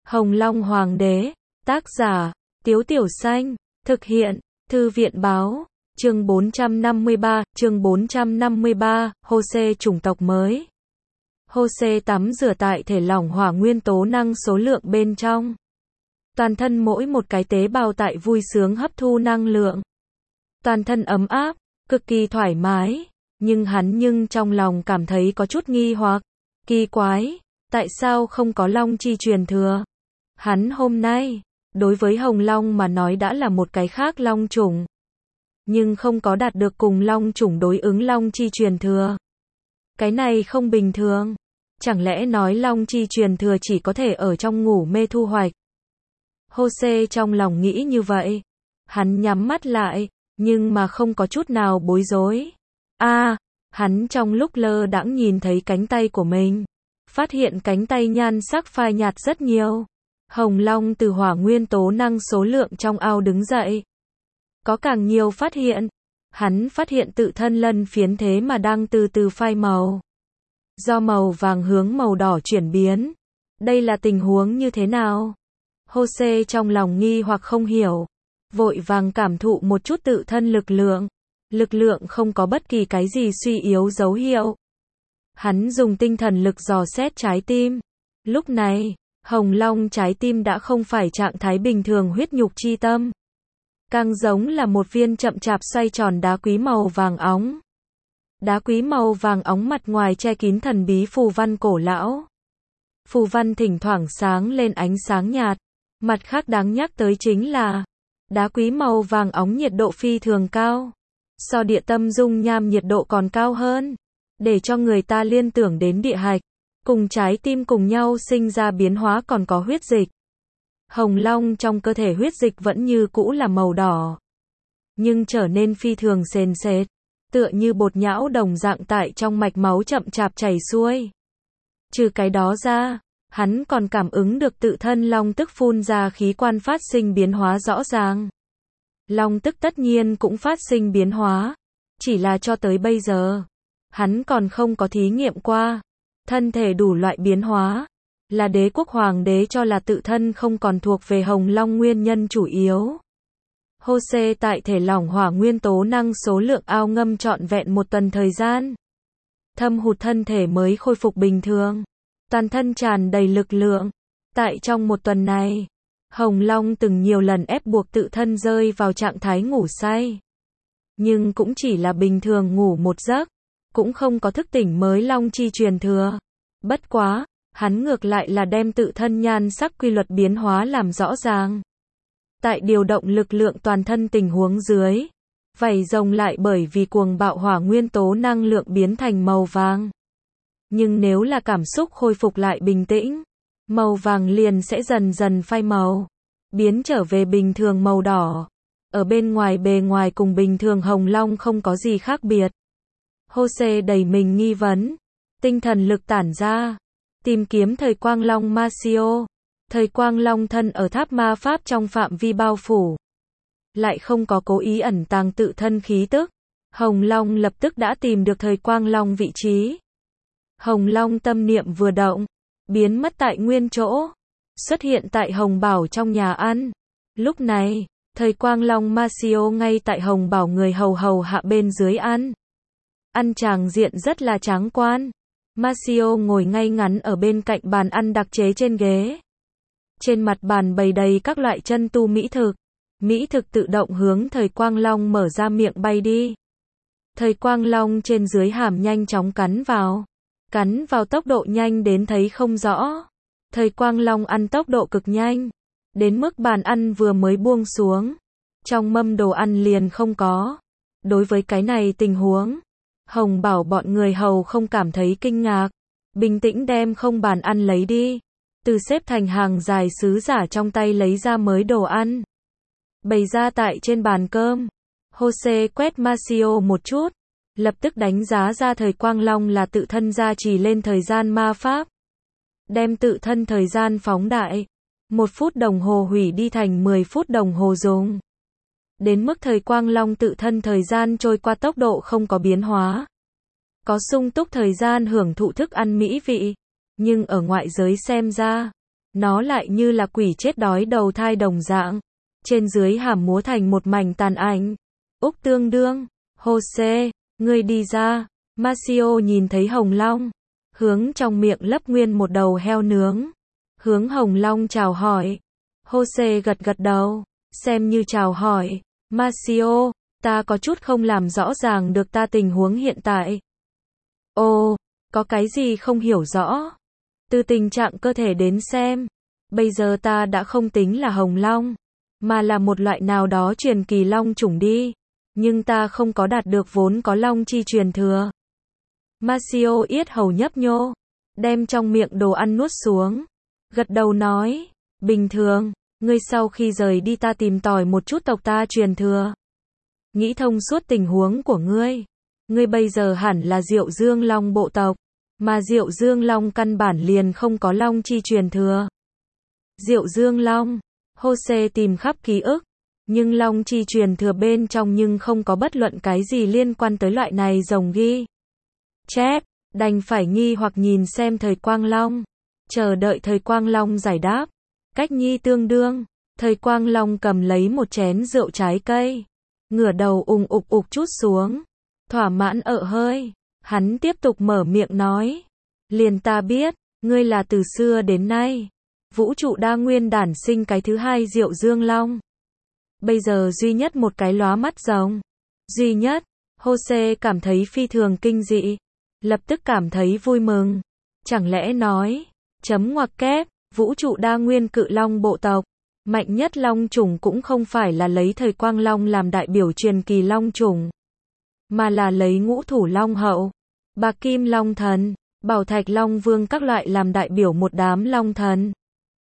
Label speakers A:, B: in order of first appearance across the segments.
A: Hồng Long Hoàng đế, tác giả, Tiếu Tiểu Xanh, thực hiện, Thư viện báo, chương 453, Hô-xê chủng tộc mới. Hô-xê tắm rửa tại thể lỏng hỏa nguyên tố năng số lượng bên trong. Toàn thân mỗi một cái tế bào tại vui sướng hấp thu năng lượng. Toàn thân ấm áp, cực kỳ thoải mái, nhưng hắn trong lòng cảm thấy có chút nghi hoặc, kỳ quái, tại sao không có long chi truyền thừa? Hắn hôm nay, đối với Hồng Long mà nói đã là một cái khác long chủng, nhưng không có đạt được cùng long chủng đối ứng long chi truyền thừa. Cái này không bình thường, chẳng lẽ nói long chi truyền thừa chỉ có thể ở trong ngủ mê thu hoạch? Hô-xê trong lòng nghĩ như vậy, hắn nhắm mắt lại, nhưng mà không có chút nào bối rối. Hắn trong lúc lơ đãng nhìn thấy cánh tay của mình, phát hiện cánh tay nhan sắc phai nhạt rất nhiều. Hồng Long từ hỏa nguyên tố năng số lượng trong ao đứng dậy. Có càng nhiều phát hiện. Hắn phát hiện tự thân lân phiến thế mà đang từ từ phai màu. Do màu vàng hướng màu đỏ chuyển biến. Đây là tình huống như thế nào? Hô-xê trong lòng nghi hoặc không hiểu. Vội vàng cảm thụ một chút tự thân lực lượng. Lực lượng không có bất kỳ cái gì suy yếu dấu hiệu. Hắn dùng tinh thần lực dò xét trái tim. Lúc này, Hồng Long trái tim đã không phải trạng thái bình thường huyết nhục chi tâm. Càng giống là một viên chậm chạp xoay tròn đá quý màu vàng óng. Đá quý màu vàng óng mặt ngoài che kín thần bí phù văn cổ lão. Phù văn thỉnh thoảng sáng lên ánh sáng nhạt. Mặt khác đáng nhắc tới chính là, đá quý màu vàng óng nhiệt độ phi thường cao. So địa tâm dung nham nhiệt độ còn cao hơn. Để cho người ta liên tưởng đến địa hạch. Cùng trái tim cùng nhau sinh ra biến hóa còn có huyết dịch. Hồng Long trong cơ thể huyết dịch vẫn như cũ là màu đỏ. Nhưng trở nên phi thường sền sệt. Tựa như bột nhão đồng dạng tại trong mạch máu chậm chạp chảy xuôi. Trừ cái đó ra, hắn còn cảm ứng được tự thân long tức phun ra khí quan phát sinh biến hóa rõ ràng. Long tức tất nhiên cũng phát sinh biến hóa. Chỉ là cho tới bây giờ, hắn còn không có thí nghiệm qua. Thân thể đủ loại biến hóa, là đế quốc hoàng đế cho là tự thân không còn thuộc về Hồng Long nguyên nhân chủ yếu. Hô-xê tại thể lỏng hỏa nguyên tố năng số lượng ao ngâm trọn vẹn một tuần thời gian. Thâm hụt thân thể mới khôi phục bình thường. Toàn thân tràn đầy lực lượng. Tại trong một tuần này, Hồng Long từng nhiều lần ép buộc tự thân rơi vào trạng thái ngủ say. Nhưng cũng chỉ là bình thường ngủ một giấc. Cũng không có thức tỉnh mới long chi truyền thừa. Bất quá, hắn ngược lại là đem tự thân nhan sắc quy luật biến hóa làm rõ ràng. Tại điều động lực lượng toàn thân tình huống dưới, vảy rồng lại bởi vì cuồng bạo hỏa nguyên tố năng lượng biến thành màu vàng. Nhưng nếu là cảm xúc khôi phục lại bình tĩnh, màu vàng liền sẽ dần dần phai màu, biến trở về bình thường màu đỏ. Ở bên ngoài bề ngoài cùng bình thường Hồng Long không có gì khác biệt. Hô-xê đầy mình nghi vấn, tinh thần lực tản ra, tìm kiếm thời quang long Masio. Thời quang long thân ở tháp ma pháp trong phạm vi bao phủ, lại không có cố ý ẩn tàng tự thân khí tức. Hồng Long lập tức đã tìm được thời quang long vị trí. Hồng Long tâm niệm vừa động, biến mất tại nguyên chỗ, xuất hiện tại Hồng Bảo trong nhà ăn. Lúc này, thời quang long Masio ngay tại Hồng Bảo người hầu hạ bên dưới ăn. Ăn tràng diện rất là tráng quan. Masio ngồi ngay ngắn ở bên cạnh bàn ăn đặc chế trên ghế. Trên mặt bàn bày đầy các loại chân tu mỹ thực. Mỹ thực tự động hướng thời quang long mở ra miệng bay đi. Thời quang long trên dưới hàm nhanh chóng cắn vào. Cắn vào tốc độ nhanh đến thấy không rõ. Thời quang long ăn tốc độ cực nhanh. Đến mức bàn ăn vừa mới buông xuống, trong mâm đồ ăn liền không có. Đối với cái này tình huống, Hồng Bảo bọn người hầu không cảm thấy kinh ngạc. Bình tĩnh đem không bàn ăn lấy đi. Từ xếp thành hàng dài sứ giả trong tay lấy ra mới đồ ăn. Bày ra tại trên bàn cơm. Hô-xê quét Masio một chút. Lập tức đánh giá ra thời quang long là tự thân gia trì lên thời gian ma pháp. Đem tự thân thời gian phóng đại. 1 phút đồng hồ hủy đi thành 10 phút đồng hồ dùng. Đến mức thời quang long tự thân thời gian trôi qua tốc độ không có biến hóa. Có sung túc thời gian hưởng thụ thức ăn mỹ vị. Nhưng ở ngoại giới xem ra, Nó lại như là quỷ chết đói đầu thai đồng dạng. Trên dưới hàm múa thành một mảnh tàn ảnh. Úc Tương Đương, Jose, ngươi đi ra. Maceo nhìn thấy Hồng Long, hướng trong miệng lấp nguyên một đầu heo nướng. Hướng Hồng Long chào hỏi. Jose gật gật đầu, xem như chào hỏi. Maceo, ta có chút không làm rõ ràng được ta tình huống hiện tại. Ồ, có cái gì không hiểu rõ? Từ tình trạng cơ thể đến xem, bây giờ ta đã không tính là Hồng Long, mà là một loại nào đó truyền kỳ long chủng đi. Nhưng ta không có đạt được vốn có long chi truyền thừa. Maceo yết hầu nhấp nhô, đem trong miệng đồ ăn nuốt xuống. Gật đầu nói, bình thường, ngươi sau khi rời đi ta tìm tòi một chút tộc ta truyền thừa. Nghĩ thông suốt tình huống của ngươi. Ngươi bây giờ hẳn là Diệu Dương Long bộ tộc, mà Diệu Dương Long căn bản liền không có long chi truyền thừa. Diệu Dương Long, Jose tìm khắp ký ức, nhưng long chi truyền thừa bên trong nhưng không có bất luận cái gì liên quan tới loại này rồng ghi chép, đành phải nghi hoặc nhìn xem Thời Quang Long, chờ đợi Thời Quang Long giải đáp. Cách Nhi Tương Đương, Thời Quang Long cầm lấy một chén rượu trái cây, ngửa đầu ục ục chút xuống, thỏa mãn ợ hơi. Hắn tiếp tục mở miệng nói, liền ta biết, ngươi là từ xưa đến nay vũ trụ đa nguyên đản sinh cái thứ hai Diệu Dương Long. Bây giờ duy nhất một cái lóa mắt rồng. Duy nhất. Jose cảm thấy phi thường kinh dị, lập tức cảm thấy vui mừng. Chẳng lẽ nói, chấm ngoặc kép, vũ trụ đa nguyên cự long bộ tộc, mạnh nhất long chủng cũng không phải là lấy Thời Quang Long làm đại biểu truyền kỳ long chủng, mà là lấy Ngũ Thủ Long Hậu, Bạc Kim Long Thần, Bảo Thạch Long Vương các loại làm đại biểu một đám long thần.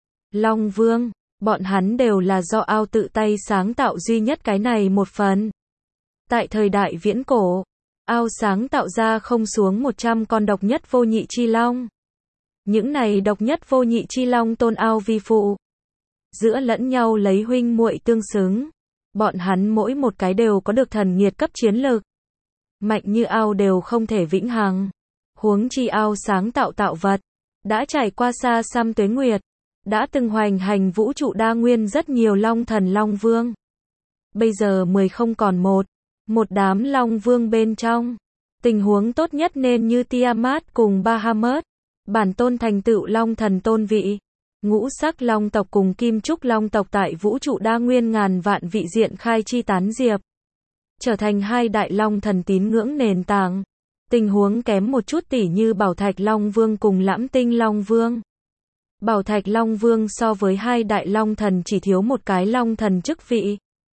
A: Long Vương, bọn hắn đều là do Ao tự tay sáng tạo duy nhất cái này một phần. Tại thời đại viễn cổ, Ao sáng tạo ra không xuống 100 con độc nhất vô nhị chi long. Những này độc nhất vô nhị chi long tôn Ao vi phụ, giữa lẫn nhau lấy huynh muội tương xứng. Bọn hắn mỗi một cái đều có được thần nghiệt cấp chiến lực. Mạnh như Ao đều không thể vĩnh hằng. Huống chi Ao sáng tạo tạo vật, đã trải qua xa xăm tuế nguyệt, đã từng hoành hành vũ trụ đa nguyên rất nhiều long thần long vương. Bây giờ 10 không còn một, một đám long vương bên trong. Tình huống tốt nhất nên như Tiamat cùng Bahamut, bản tôn thành tựu long thần tôn vị. Ngũ sắc long tộc cùng kim trúc long tộc tại vũ trụ đa nguyên ngàn vạn vị diện khai chi tán diệp, trở thành hai đại long thần tín ngưỡng nền tảng. Tình huống kém một chút tỉ như Bảo Thạch Long Vương cùng Lãm Tinh Long Vương. Bảo Thạch Long Vương so với hai đại long thần chỉ thiếu một cái long thần chức vị.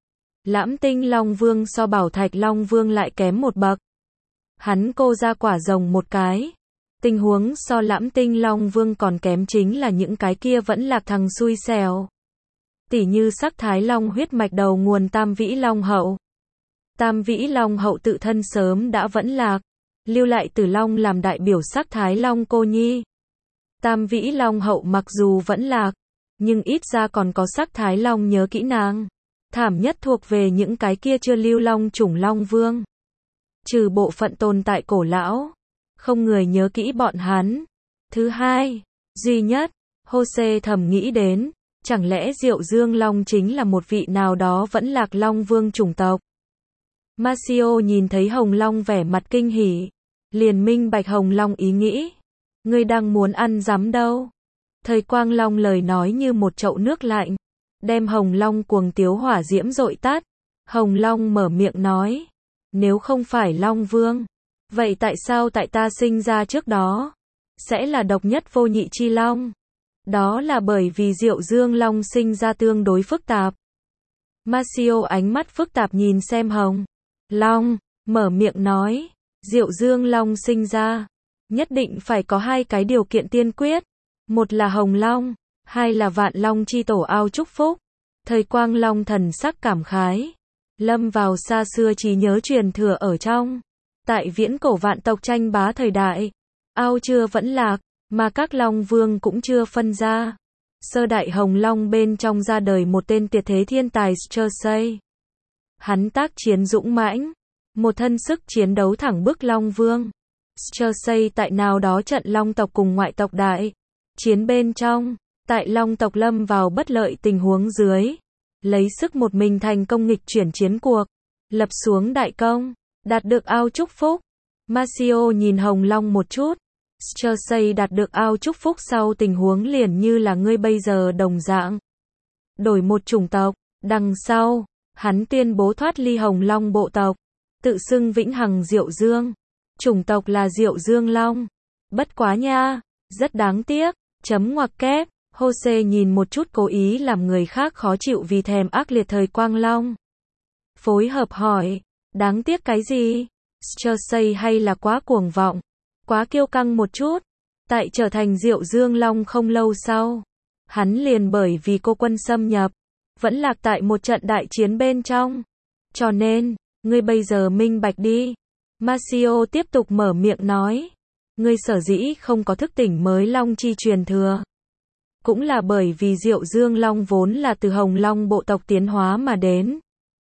A: Lãm Tinh Long Vương so Bảo Thạch Long Vương lại kém một bậc. Hắn cô ra quả rồng một cái. Tình huống so Lãm Tinh Long Vương còn kém chính là những cái kia vẫn lạc thằng xui xẻo. Tỉ như Sắc Thái Long huyết mạch đầu nguồn Tam Vĩ Long Hậu. Tam Vĩ Long Hậu tự thân sớm đã vẫn lạc, lưu lại Tử Long làm đại biểu Sắc Thái Long cô nhi. Tam Vĩ Long Hậu mặc dù vẫn lạc, nhưng ít ra còn có Sắc Thái Long nhớ kỹ nàng. Thảm nhất thuộc về những cái kia chưa lưu long chủng Long Vương. Trừ bộ phận tồn tại cổ lão, không người nhớ kỹ bọn hắn. Thứ hai, duy nhất, Jose thầm nghĩ đến, chẳng lẽ Diệu Dương Long chính là một vị nào đó vẫn lạc Long Vương chủng tộc. Maceo nhìn thấy Hồng Long vẻ mặt kinh hỉ, liền minh bạch Hồng Long ý nghĩ. Ngươi đang muốn ăn rắm đâu? Thời Quang Long lời nói như một chậu nước lạnh, đem Hồng Long cuồng tiếu hỏa diễm dội tắt. Hồng Long mở miệng nói, nếu không phải Long Vương, vậy tại sao tại ta sinh ra trước đó sẽ là độc nhất vô nhị chi long? Đó là bởi vì Diệu Dương Long sinh ra tương đối phức tạp. Maceo ánh mắt phức tạp nhìn xem Hồng Long, mở miệng nói, Diệu Dương Long sinh ra, nhất định phải có hai cái điều kiện tiên quyết. Một là Hồng Long, hai là Vạn Long chi tổ Ao chúc phúc. Thời Quang Long thần sắc cảm khái, lâm vào xa xưa trí nhớ truyền thừa ở trong. Tại viễn cổ vạn tộc tranh bá thời đại, Ao chưa vẫn lạc, mà các Long Vương cũng chưa phân ra. Sơ đại Hồng Long bên trong ra đời một tên tuyệt thế thiên tài Cersei. Hắn tác chiến dũng mãnh, một thân sức chiến đấu thẳng bức Long Vương. Cersei tại nào đó trận Long tộc cùng ngoại tộc đại chiến bên trong, Tại Long tộc lâm vào bất lợi tình huống dưới, lấy sức một mình thành công nghịch chuyển chiến cuộc, lập xuống đại công, đạt được ao chúc phúc. Masio nhìn Hồng Long một chút. Cersei đạt được ao chúc phúc sau tình huống liền như là ngươi bây giờ đồng dạng. Đổi một chủng tộc, đằng sau, hắn tuyên bố thoát ly Hồng Long bộ tộc, tự xưng vĩnh hằng Diệu Dương. Chủng tộc là Diệu Dương Long. Bất quá nha, rất đáng tiếc, chấm ngoặc kép. Jose nhìn một chút cố ý làm người khác khó chịu vì thèm ác liệt thời Quang Long. Phối hợp hỏi, đáng tiếc cái gì? Cersei hay là quá cuồng vọng, quá kiêu căng một chút. Tại trở thành Diệu Dương Long không lâu sau, hắn liền bởi vì cô quân xâm nhập, vẫn lạc tại một trận đại chiến bên trong. Cho nên, ngươi bây giờ minh bạch đi. Masio tiếp tục mở miệng nói, ngươi sở dĩ không có thức tỉnh mới Long chi truyền thừa, cũng là bởi vì Diệu Dương Long vốn là từ Hồng Long bộ tộc tiến hóa mà đến.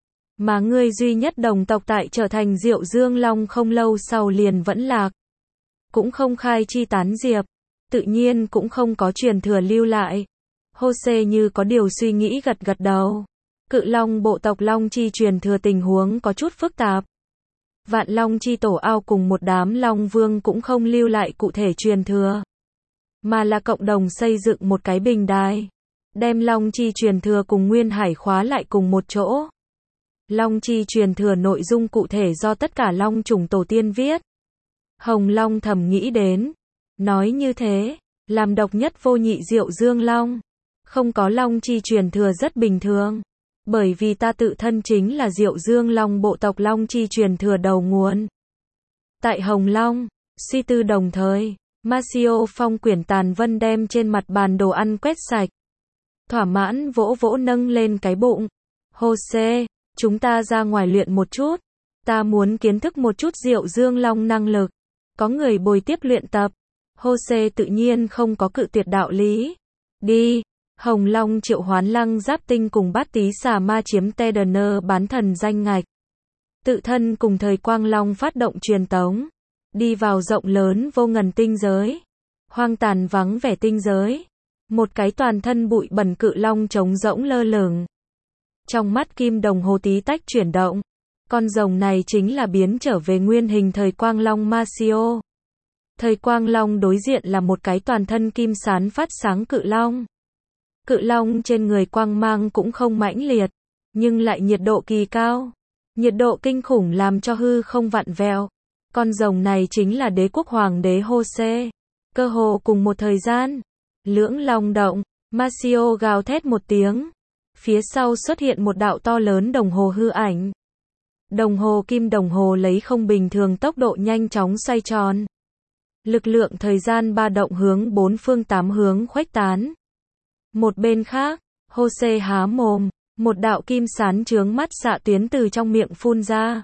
A: Mà ngươi duy nhất đồng tộc tại trở thành Diệu Dương Long không lâu sau liền vẫn lạc. Cũng không khai chi tán diệp, tự nhiên cũng không có truyền thừa lưu lại. Jose như có điều suy nghĩ gật gật đầu. Cự Long bộ tộc Long chi truyền thừa tình huống có chút phức tạp. Vạn Long chi tổ ao cùng một đám Long Vương cũng không lưu lại cụ thể truyền thừa, mà là cộng đồng xây dựng một cái bình đài, đem Long chi truyền thừa cùng Nguyên Hải khóa lại cùng một chỗ. Long chi truyền thừa nội dung cụ thể do tất cả Long chủng tổ tiên viết. Hồng Long thầm nghĩ đến, nói như thế, làm độc nhất vô nhị Diệu Dương Long, không có Long chi truyền thừa rất bình thường, bởi vì ta tự thân chính là Diệu Dương Long bộ tộc Long chi truyền thừa đầu nguồn. Tại Hồng Long, suy tư đồng thời, Masio phong quyển tàn vân đem trên mặt bàn đồ ăn quét sạch. Thỏa mãn vỗ vỗ nâng lên cái bụng. Jose, chúng ta ra ngoài luyện một chút. Ta muốn kiến thức một chút Diệu Dương Long năng lực. Có người bồi tiếp luyện tập. Jose tự nhiên không có cự tuyệt đạo lý. Đi. Hồng Long triệu hoán Lăng Giáp Tinh cùng Bát Tý Xà Ma chiếm Tedener bán thần danh ngạch. Tự thân cùng thời Quang Long phát động truyền tống. Đi vào rộng lớn vô ngần tinh giới. Hoang tàn vắng vẻ tinh giới. Một cái toàn thân bụi bẩn cự long trống rỗng lơ lửng. Trong mắt kim đồng hồ tí tách chuyển động. Con rồng này chính là biến trở về nguyên hình thời Quang Long Masio. Thời Quang Long đối diện là một cái toàn thân kim sán phát sáng cự long. Cự long trên người quang mang cũng không mãnh liệt, nhưng lại nhiệt độ kỳ cao. Nhiệt độ kinh khủng làm cho hư không vặn vẹo. Con rồng này chính là đế quốc hoàng đế Jose. Cơ hồ cùng một thời gian, lưỡng long động, Masio gào thét một tiếng. Phía sau xuất hiện một đạo to lớn đồng hồ hư ảnh. Đồng hồ kim đồng hồ lấy không bình thường tốc độ nhanh chóng xoay tròn. Lực lượng thời gian ba động hướng bốn phương tám hướng khuếch tán. Một bên khác, Jose há mồm, một đạo kim sán chướng mắt xạ tuyến từ trong miệng phun ra.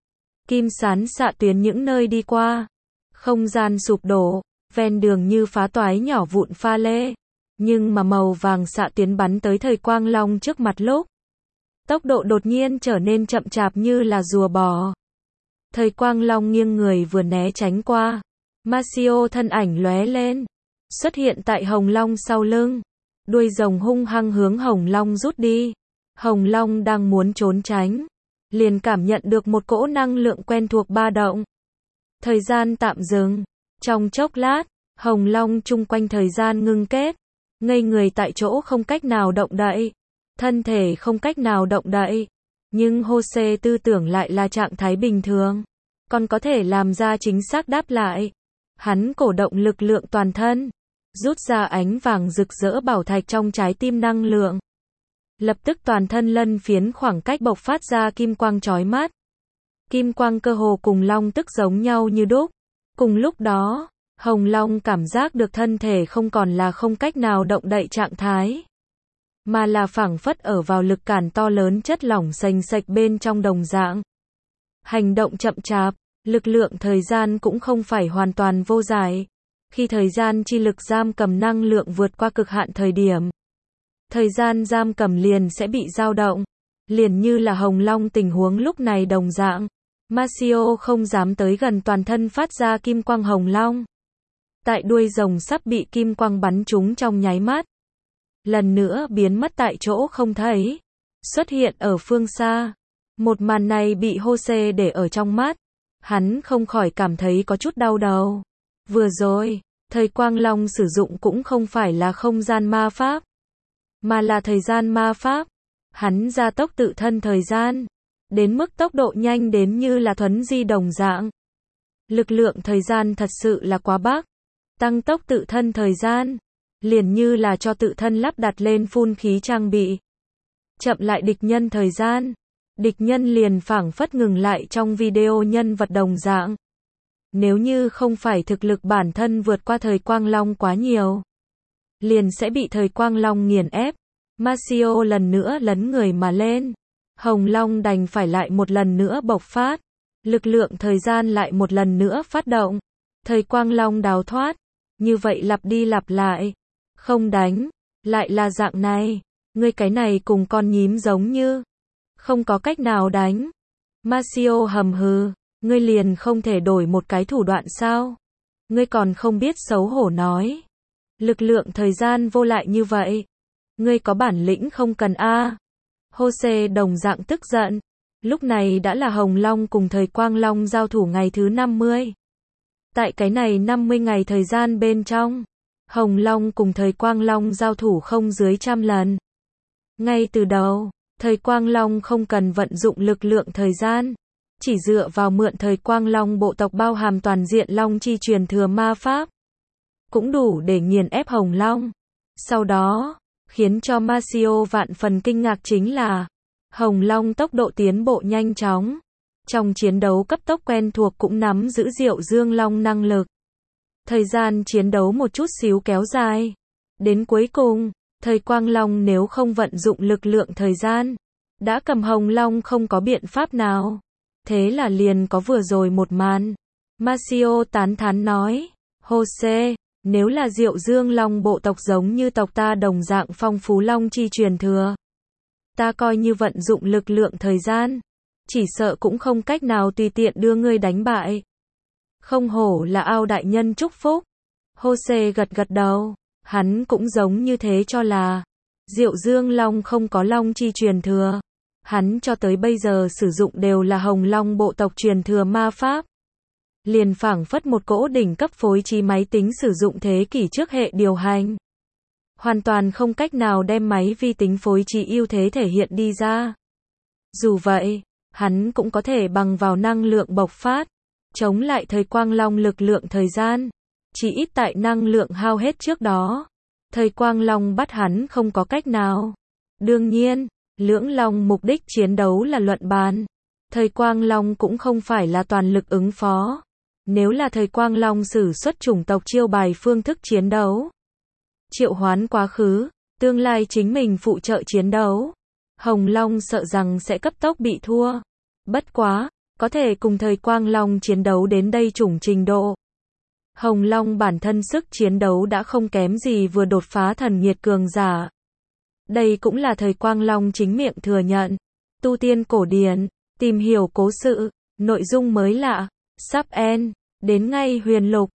A: Kim sán xạ tuyến những nơi đi qua, không gian sụp đổ, ven đường như phá toái nhỏ vụn pha lê, nhưng mà màu vàng xạ tuyến bắn tới thời Quang Long trước mặt lúc, tốc độ đột nhiên trở nên chậm chạp như là rùa bò. Thời Quang Long nghiêng người vừa né tránh qua, Masio thân ảnh lóe lên, xuất hiện tại Hồng Long sau lưng, đuôi rồng hung hăng hướng Hồng Long rút đi. Hồng Long đang muốn trốn tránh, liền cảm nhận được một cỗ năng lượng quen thuộc ba động. Thời gian tạm dừng. Trong chốc lát, Hồng Long chung quanh thời gian ngưng kết, ngây người tại chỗ không cách nào động đậy, thân thể không cách nào động đậy. Nhưng Jose tư tưởng lại là trạng thái bình thường, còn có thể làm ra chính xác đáp lại. Hắn cổ động lực lượng toàn thân, rút ra ánh vàng rực rỡ bảo thạch trong trái tim năng lượng. Lập tức toàn thân lân phiến khoảng cách bộc phát ra kim quang chói mắt. Kim quang cơ hồ cùng long tức giống nhau như đúc. Cùng lúc đó, Hồng Long cảm giác được thân thể không còn là không cách nào động đậy trạng thái, mà là phảng phất ở vào lực cản to lớn chất lỏng sành sạch bên trong đồng dạng. Hành động chậm chạp, lực lượng thời gian cũng không phải hoàn toàn vô giải. Khi thời gian chi lực giam cầm năng lượng vượt qua cực hạn thời điểm, thời gian giam cầm liền sẽ bị dao động. Liền như là Hồng Long tình huống lúc này đồng dạng. Masio không dám tới gần toàn thân phát ra kim quang Hồng Long. Tại đuôi rồng sắp bị kim quang bắn trúng trong nháy mắt, lần nữa biến mất tại chỗ không thấy, xuất hiện ở phương xa. Một màn này bị Jose để ở trong mắt, hắn không khỏi cảm thấy có chút đau đầu. Vừa rồi, thời Quang Long sử dụng cũng không phải là không gian ma pháp, mà là thời gian ma pháp. Hắn gia tốc tự thân thời gian, đến mức tốc độ nhanh đến như là thuấn di đồng dạng. Lực lượng thời gian thật sự là quá bác. Tăng tốc tự thân thời gian, liền như là cho tự thân lắp đặt lên phun khí trang bị. Chậm lại địch nhân thời gian, địch nhân liền phảng phất ngừng lại trong video nhân vật đồng dạng. Nếu như không phải thực lực bản thân vượt qua thời Quang Long quá nhiều, liền sẽ bị thời Quang Long nghiền ép. Masio lần nữa lấn người mà lên. Hồng Long đành phải lại một lần nữa bộc phát. Lực lượng thời gian lại một lần nữa phát động. Thời Quang Long đào thoát. Như vậy lặp đi lặp lại. Không đánh. Lại là dạng này. Ngươi cái này cùng con nhím giống như. Không có cách nào đánh. Masio hầm hừ. Ngươi liền không thể đổi một cái thủ đoạn sao? Ngươi còn không biết xấu hổ nói. Lực lượng thời gian vô lại như vậy. Ngươi có bản lĩnh không cần a. Jose đồng dạng tức giận. Lúc này đã là Hồng Long cùng thời Quang Long giao thủ ngày thứ 50. Tại cái này 50 ngày thời gian bên trong, Hồng Long cùng thời Quang Long giao thủ không dưới 100 lần. Ngay từ đầu, thời Quang Long không cần vận dụng lực lượng thời gian, chỉ dựa vào mượn thời Quang Long bộ tộc bao hàm toàn diện Long chi truyền thừa ma pháp, cũng đủ để nghiền ép Hồng Long. Sau đó, khiến cho Masio vạn phần kinh ngạc chính là, Hồng Long tốc độ tiến bộ nhanh chóng. Trong chiến đấu cấp tốc quen thuộc cũng nắm giữ Diệu Dương Long năng lực. Thời gian chiến đấu một chút xíu kéo dài. Đến cuối cùng, thời Quang Long nếu không vận dụng lực lượng thời gian, đã cầm Hồng Long không có biện pháp nào. Thế là liền có vừa rồi một màn. Masio tán thán nói, Jose, nếu là Diệu Dương Long bộ tộc giống như tộc ta đồng dạng phong phú Long chi truyền thừa, ta coi như vận dụng lực lượng thời gian, chỉ sợ cũng không cách nào tùy tiện đưa ngươi đánh bại. Không hổ là Ao đại nhân chúc phúc. Jose gật gật đầu, hắn cũng giống như thế cho là Diệu Dương Long không có Long chi truyền thừa. Hắn cho tới bây giờ sử dụng đều là Hồng Long bộ tộc truyền thừa ma pháp. Liền phảng phất một cỗ đỉnh cấp phối trí máy tính sử dụng thế kỷ trước hệ điều hành. Hoàn toàn không cách nào đem máy vi tính phối trí ưu thế thể hiện đi ra. Dù vậy, hắn cũng có thể bằng vào năng lượng bộc phát, chống lại thời Quang Long lực lượng thời gian. Chỉ ít tại năng lượng hao hết trước đó, thời Quang Long bắt hắn không có cách nào. Đương nhiên, Lưỡng Long mục đích chiến đấu là luận bàn. Thời Quang Long cũng không phải là toàn lực ứng phó. Nếu là thời Quang Long sử xuất chủng tộc chiêu bài phương thức chiến đấu, triệu hoán quá khứ, tương lai chính mình phụ trợ chiến đấu, Hồng Long sợ rằng sẽ cấp tốc bị thua. Bất quá, có thể cùng thời Quang Long chiến đấu đến đây chủng trình độ. Hồng Long bản thân sức chiến đấu đã không kém gì vừa đột phá thần nhiệt cường giả. Đây cũng là thời Quang Long chính miệng thừa nhận. Tu tiên cổ điển, tìm hiểu cố sự, nội dung mới lạ, sắp end, đến ngay huyền lục.